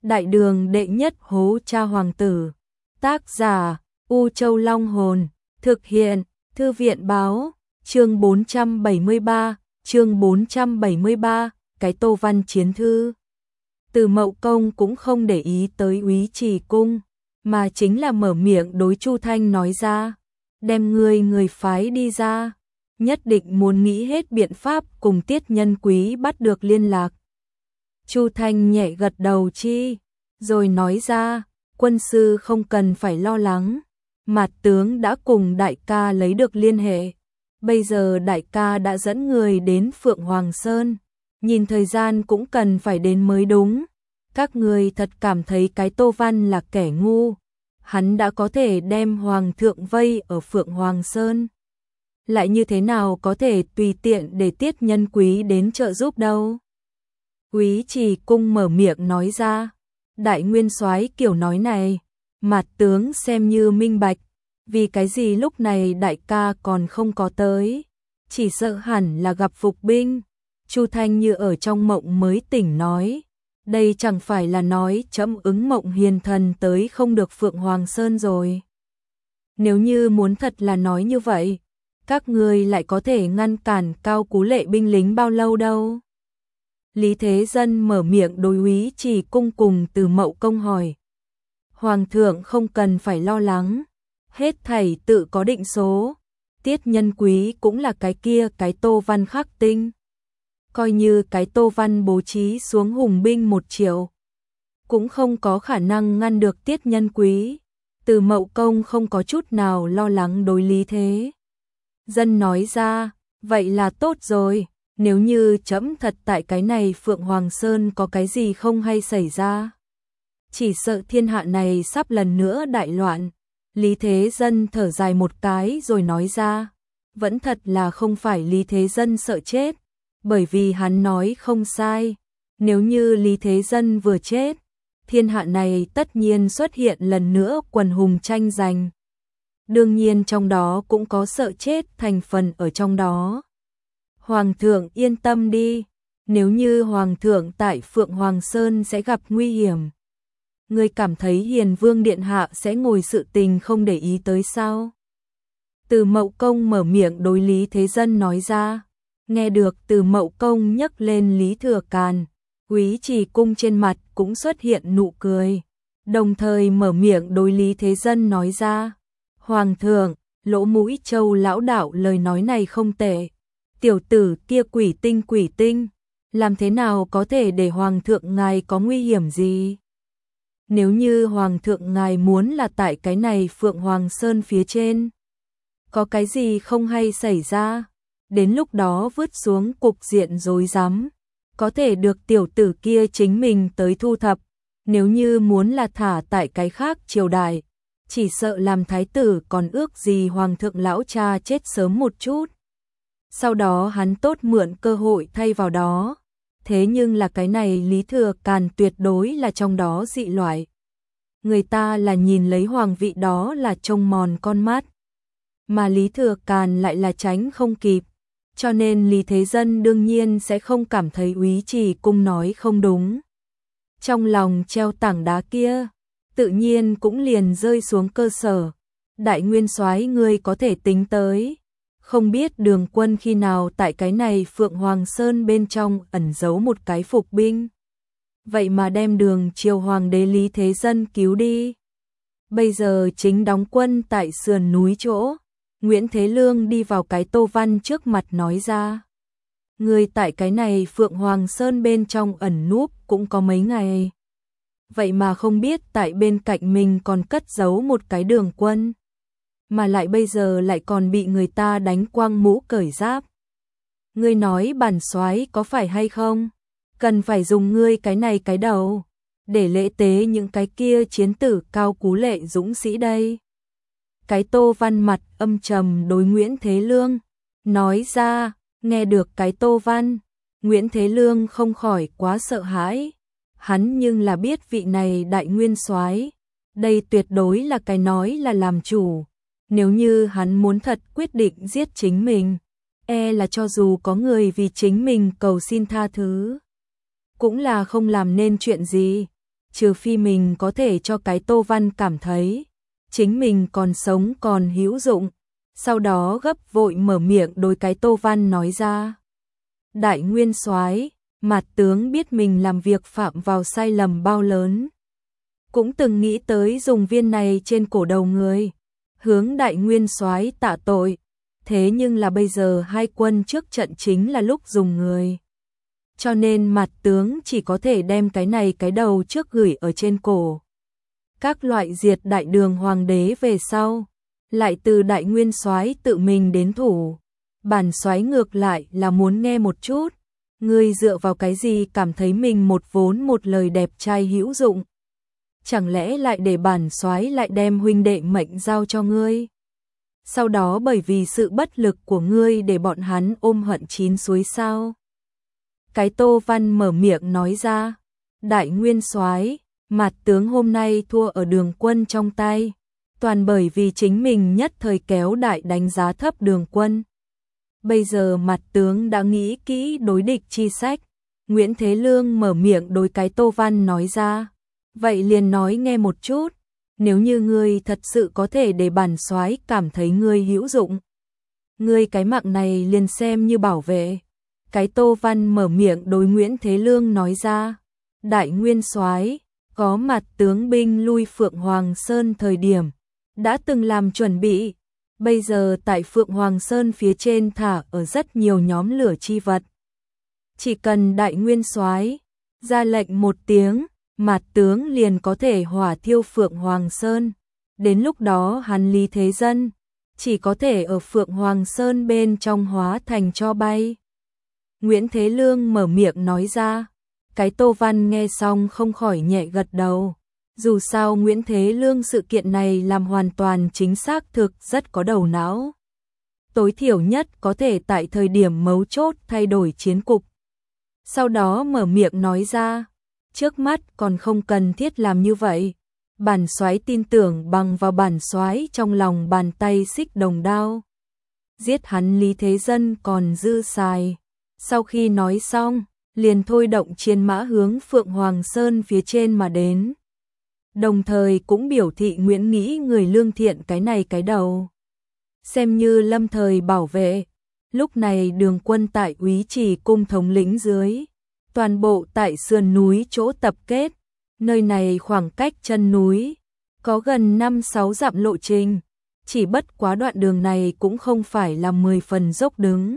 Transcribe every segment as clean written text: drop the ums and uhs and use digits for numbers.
Đại đường đệ nhất hố cha hoàng tử. Tác giả U Châu Long Hồn. Thực hiện Thư viện Báo. Chương 473, cái Tô Văn chiến thư. Từ Mậu Công cũng không để ý tới Úy Trì Cung, mà chính là mở miệng đối Chu Thanh nói ra, đem người phái đi ra, nhất định muốn nghĩ hết biện pháp cùng Tiết Nhân Quý bắt được liên lạc. Chu Thanh nhẹ gật đầu rồi nói ra, quân sư không cần phải lo lắng, Mạt tướng đã cùng đại ca lấy được liên hệ. Bây giờ đại ca đã dẫn người đến Phượng Hoàng Sơn, nhìn thời gian cũng cần phải đến mới đúng. Các người thật cảm thấy cái Tô Văn là kẻ ngu, hắn đã có thể đem Hoàng thượng vây ở Phượng Hoàng Sơn. Lại như thế nào có thể tùy tiện để Tiết Nhân Quý đến trợ giúp đâu. Úy Trì Cung mở miệng nói ra, đại nguyên soái kiểu nói này, Mạt tướng xem như minh bạch, vì cái gì lúc này đại ca còn không có tới, chỉ sợ hẳn là gặp phục binh. Chu Thanh như ở trong mộng mới tỉnh nói, đây chẳng phải là nói trẫm ứng mộng hiền thần tới không được Phượng Hoàng Sơn rồi. Nếu như muốn thật là nói như vậy, các ngươi lại có thể ngăn cản Cao Cú Lệ binh lính bao lâu đâu. Lý Thế Dân mở miệng đối Úy Trì Cung cùng Từ Mậu Công hỏi. Hoàng thượng không cần phải lo lắng, hết thảy tự có định số, Tiết Nhân Quý cũng là cái Tô Văn khắc tinh. Coi như cái Tô Văn bố trí xuống hùng binh 1 triệu, cũng không có khả năng ngăn được Tiết Nhân Quý. Từ Mậu Công không có chút nào lo lắng đối Lý Thế Dân nói ra, vậy là tốt rồi, nếu như trẫm thật tại cái này Phượng Hoàng Sơn có cái gì không hay xảy ra, chỉ sợ thiên hạ này sắp lần nữa đại loạn. Lý Thế Dân thở dài một cái rồi nói ra, vẫn thật là không phải Lý Thế Dân sợ chết, bởi vì hắn nói không sai, nếu như Lý Thế Dân vừa chết, thiên hạ này tất nhiên xuất hiện lần nữa quần hùng tranh giành. Đương nhiên trong đó cũng có sợ chết thành phần ở trong đó. Hoàng thượng yên tâm đi, nếu như Hoàng thượng tại Phượng Hoàng Sơn sẽ gặp nguy hiểm, ngươi cảm thấy Hiền Vương Điện Hạ sẽ ngồi sự tình không để ý tới sao? Từ Mậu Công mở miệng đối Lý Thế Dân nói ra. Nghe được Từ Mậu Công nhắc lên Lý Thừa Càn, Úy Trì Cung trên mặt cũng xuất hiện nụ cười, đồng thời mở miệng đối Lý Thế Dân nói ra, Hoàng thượng, Lỗ Mũi Châu lão đạo lời nói này không tệ, tiểu tử kia quỷ tinh, làm thế nào có thể để Hoàng thượng ngài có nguy hiểm gì? Nếu như Hoàng thượng ngài muốn là tại cái này Phượng Hoàng Sơn phía trên, có cái gì không hay xảy ra, đến lúc đó vứt xuống cục diện rối rắm, có thể được tiểu tử kia chính mình tới thu thập. Nếu như muốn là thả tại cái khác triều đại, chỉ sợ làm thái tử còn ước gì Hoàng thượng lão cha chết sớm một chút, sau đó hắn tốt mượn cơ hội thay vào đó. Thế nhưng là cái này Lý Thừa Càn tuyệt đối là trong đó dị loại. Người ta là nhìn lấy hoàng vị đó là trông mòn con mắt, mà Lý Thừa Càn lại là tránh không kịp, cho nên Lý Thế Dân đương nhiên sẽ không cảm thấy Úy Trì Cung nói không đúng. Trong lòng treo tảng đá kia, tự nhiên cũng liền rơi xuống cơ sở. Đại nguyên soái ngươi có thể tính tới, không biết Đường Quân khi nào tại cái này Phượng Hoàng Sơn bên trong ẩn giấu một cái phục binh, vậy mà đem Đường Triều Hoàng đế Lý Thế Dân cứu đi. Bây giờ chính đóng quân tại sườn núi chỗ. Nguyễn Thế Lương đi vào cái Tô Văn trước mặt nói ra, người tại cái này Phượng Hoàng Sơn bên trong ẩn núp cũng có mấy ngày, vậy mà không biết tại bên cạnh mình còn cất giấu một cái Đường Quân, mà lại bây giờ lại còn bị người ta đánh quang mũ cởi giáp. Ngươi nói bản soái có phải hay không? Cần phải dùng ngươi cái này cái đầu để lễ tế những cái kia chiến tử Cao Cú Lệ dũng sĩ đây. Cái Tô Văn mặt âm trầm đối Nguyễn Thế Lương nói ra. Nghe được cái Tô Văn, Nguyễn Thế Lương không khỏi quá sợ hãi. Hắn nhưng là biết vị này đại nguyên soái, đây tuyệt đối là cái nói là làm chủ. Nếu như hắn muốn thật quyết định giết chính mình, là cho dù có người vì chính mình cầu xin tha thứ, cũng là không làm nên chuyện gì. trừ phi mình có thể cho cái Tô Văn cảm thấy chính mình còn sống còn hữu dụng. Sau đó gấp vội mở miệng đối cái Tô Văn nói ra. Đại nguyên soái, Mạt tướng biết mình làm việc phạm vào sai lầm bao lớn. Cũng từng nghĩ tới dùng viên này trên cổ đầu người, hướng đại nguyên soái tạ tội. Thế nhưng là bây giờ hai quân trước trận chính là lúc dùng người. Cho nên Mạt tướng chỉ có thể đem cái này cái đầu trước gửi ở trên cổ. Các loại diệt đại đường hoàng đế về sau, lại từ đại nguyên soái tự mình đến thủ. Bản soái ngược lại là muốn nghe một chút, ngươi dựa vào cái gì cảm thấy mình một vốn một lời đẹp trai hữu dụng? Chẳng lẽ lại để bản soái lại đem huynh đệ mệnh giao cho ngươi? Sau đó bởi vì sự bất lực của ngươi để bọn hắn ôm hận chín suối sao? Cái Tô Văn mở miệng nói ra, đại nguyên soái, Mạt tướng hôm nay thua ở Đường Quân trong tay, toàn bởi vì chính mình nhất thời kéo đại đánh giá thấp Đường Quân. Bây giờ Mạt tướng đã nghĩ kỹ đối địch chi sách. Nguyễn Thế Lương mở miệng đối cái Tô Văn nói ra, vậy liền nói nghe một chút, nếu như ngươi thật sự có thể để bản soái cảm thấy ngươi hữu dụng, ngươi cái mạng này liền xem như bảo vệ. Cái Tô Văn mở miệng đối Nguyễn Thế Lương nói ra, đại nguyên soái, có Mạt tướng binh lui Phượng Hoàng Sơn thời điểm, đã từng làm chuẩn bị, bây giờ tại Phượng Hoàng Sơn phía trên thả ở rất nhiều nhóm lửa chi vật. Chỉ cần đại nguyên soái ra lệnh một tiếng, Mạt tướng liền có thể hỏa thiêu Phượng Hoàng Sơn. Đến lúc đó hắn Lý Thế Dân chỉ có thể ở Phượng Hoàng Sơn bên trong hóa thành tro bay. Nguyễn Thế Lương mở miệng nói ra, cái Tô Văn nghe xong không khỏi nhẹ gật đầu. Dù sao Nguyễn Thế Lương sự kiện này làm hoàn toàn chính xác thực rất có đầu não. Tối thiểu nhất có thể tại thời điểm mấu chốt thay đổi chiến cục. Sau đó mở miệng nói ra, trước mắt còn không cần thiết làm như vậy. Bản soái tin tưởng bằng vào bản soái trong lòng bàn tay xích đồng đao. Giết hắn Lý Thế Dân còn dư xài. Sau khi nói xong, liền thôi động chiến mã hướng Phượng Hoàng Sơn phía trên mà đến. Đồng thời cũng biểu thị Nguyễn nghĩ người lương thiện cái này cái đầu. Xem như lâm thời bảo vệ. Lúc này Đường Quân tại Úy Trì cung thống lĩnh dưới. Toàn bộ tại sườn núi chỗ tập kết. Nơi này khoảng cách chân núi có gần 5-6 dặm lộ trình. Chỉ bất quá đoạn đường này cũng không phải là 10 phần dốc đứng.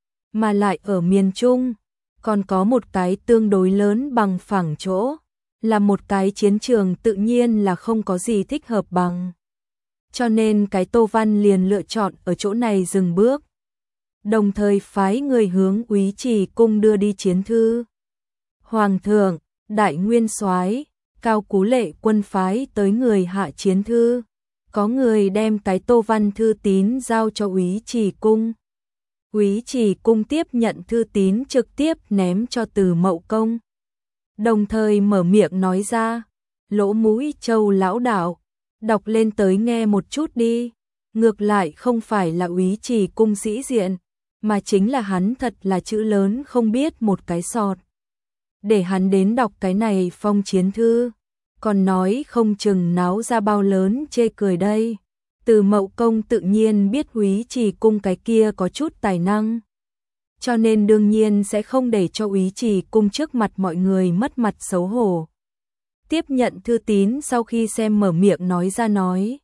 Mà lại ở miền Trung, còn có một cái tương đối lớn bằng phẳng chỗ, là một cái chiến trường tự nhiên là không có gì thích hợp bằng. Cho nên cái Tô Văn liền lựa chọn ở chỗ này dừng bước. Đồng thời phái người hướng Úy Trì cung đưa đi chiến thư. Hoàng thượng, đại nguyên soái, Cao Cú Lệ quân phái tới người hạ chiến thư. Có người đem cái Tô Văn thư tín giao cho Úy Trì cung. Úy Trì cung tiếp nhận thư tín trực tiếp ném cho Từ Mậu Công. Đồng thời mở miệng nói ra, Lỗ Mũi Châu lão đạo, đọc lên tới nghe một chút đi. Ngược lại không phải là Úy Trì cung sĩ diện, mà chính là hắn thật là chữ lớn không biết một cái sọt. Để hắn đến đọc cái này phong chiến thư, còn nói không chừng náo ra bao lớn chê cười đây. Từ Mậu Công tự nhiên biết Úy Trì cung cái kia có chút tài năng, cho nên đương nhiên sẽ không để cho Úy Trì cung trước mặt mọi người mất mặt xấu hổ. Tiếp nhận thư tín sau khi xem mở miệng nói ra nói,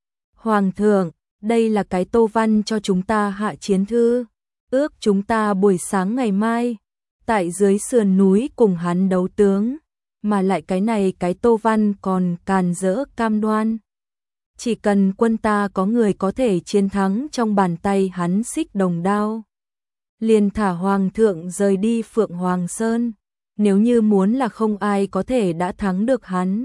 Hoàng thượng, đây là cái Tô Văn cho chúng ta hạ chiến thư, ước chúng ta buổi sáng ngày mai tại dưới sườn núi cùng hắn đấu tướng, mà lại cái này cái Tô Văn còn càn rỡ cam đoan. Chỉ cần quân ta có người có thể chiến thắng trong bàn tay hắn xích đồng đao, liền thả Hoàng thượng rời đi Phượng Hoàng Sơn. Nếu như muốn là không ai có thể đã thắng được hắn,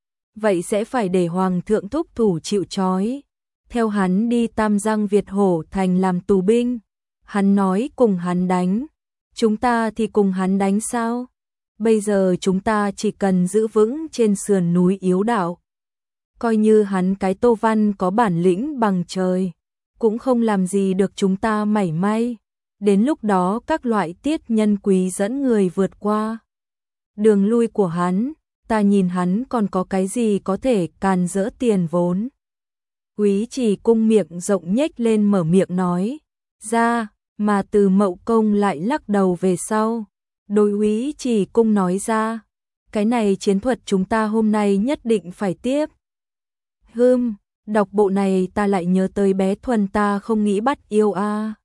vậy sẽ phải để Hoàng thượng thúc thủ chịu trói, theo hắn đi Tam Giang Việt Hổ thành làm tù binh. Hắn nói cùng hắn đánh, chúng ta thì cùng hắn đánh sao? Bây giờ chúng ta chỉ cần giữ vững trên sườn núi yếu đạo. Coi như hắn cái Tô Văn có bản lĩnh bằng trời, cũng không làm gì được chúng ta mảy may. Đến lúc đó các loại tiết nhân quý dẫn người vượt qua đường lui của hắn, ta nhìn hắn còn có cái gì có thể càn rỡ tiền vốn. Úy Trì Cung miệng rộng nhếch lên mở miệng nói ra, mà Từ Mậu Công lại lắc đầu về sau. Đối Úy Trì Cung nói ra, cái này chiến thuật chúng ta hôm nay nhất định phải tiếp. Đọc bộ này ta lại nhớ tới bé Thuần ta không nghĩ bắt yêu a.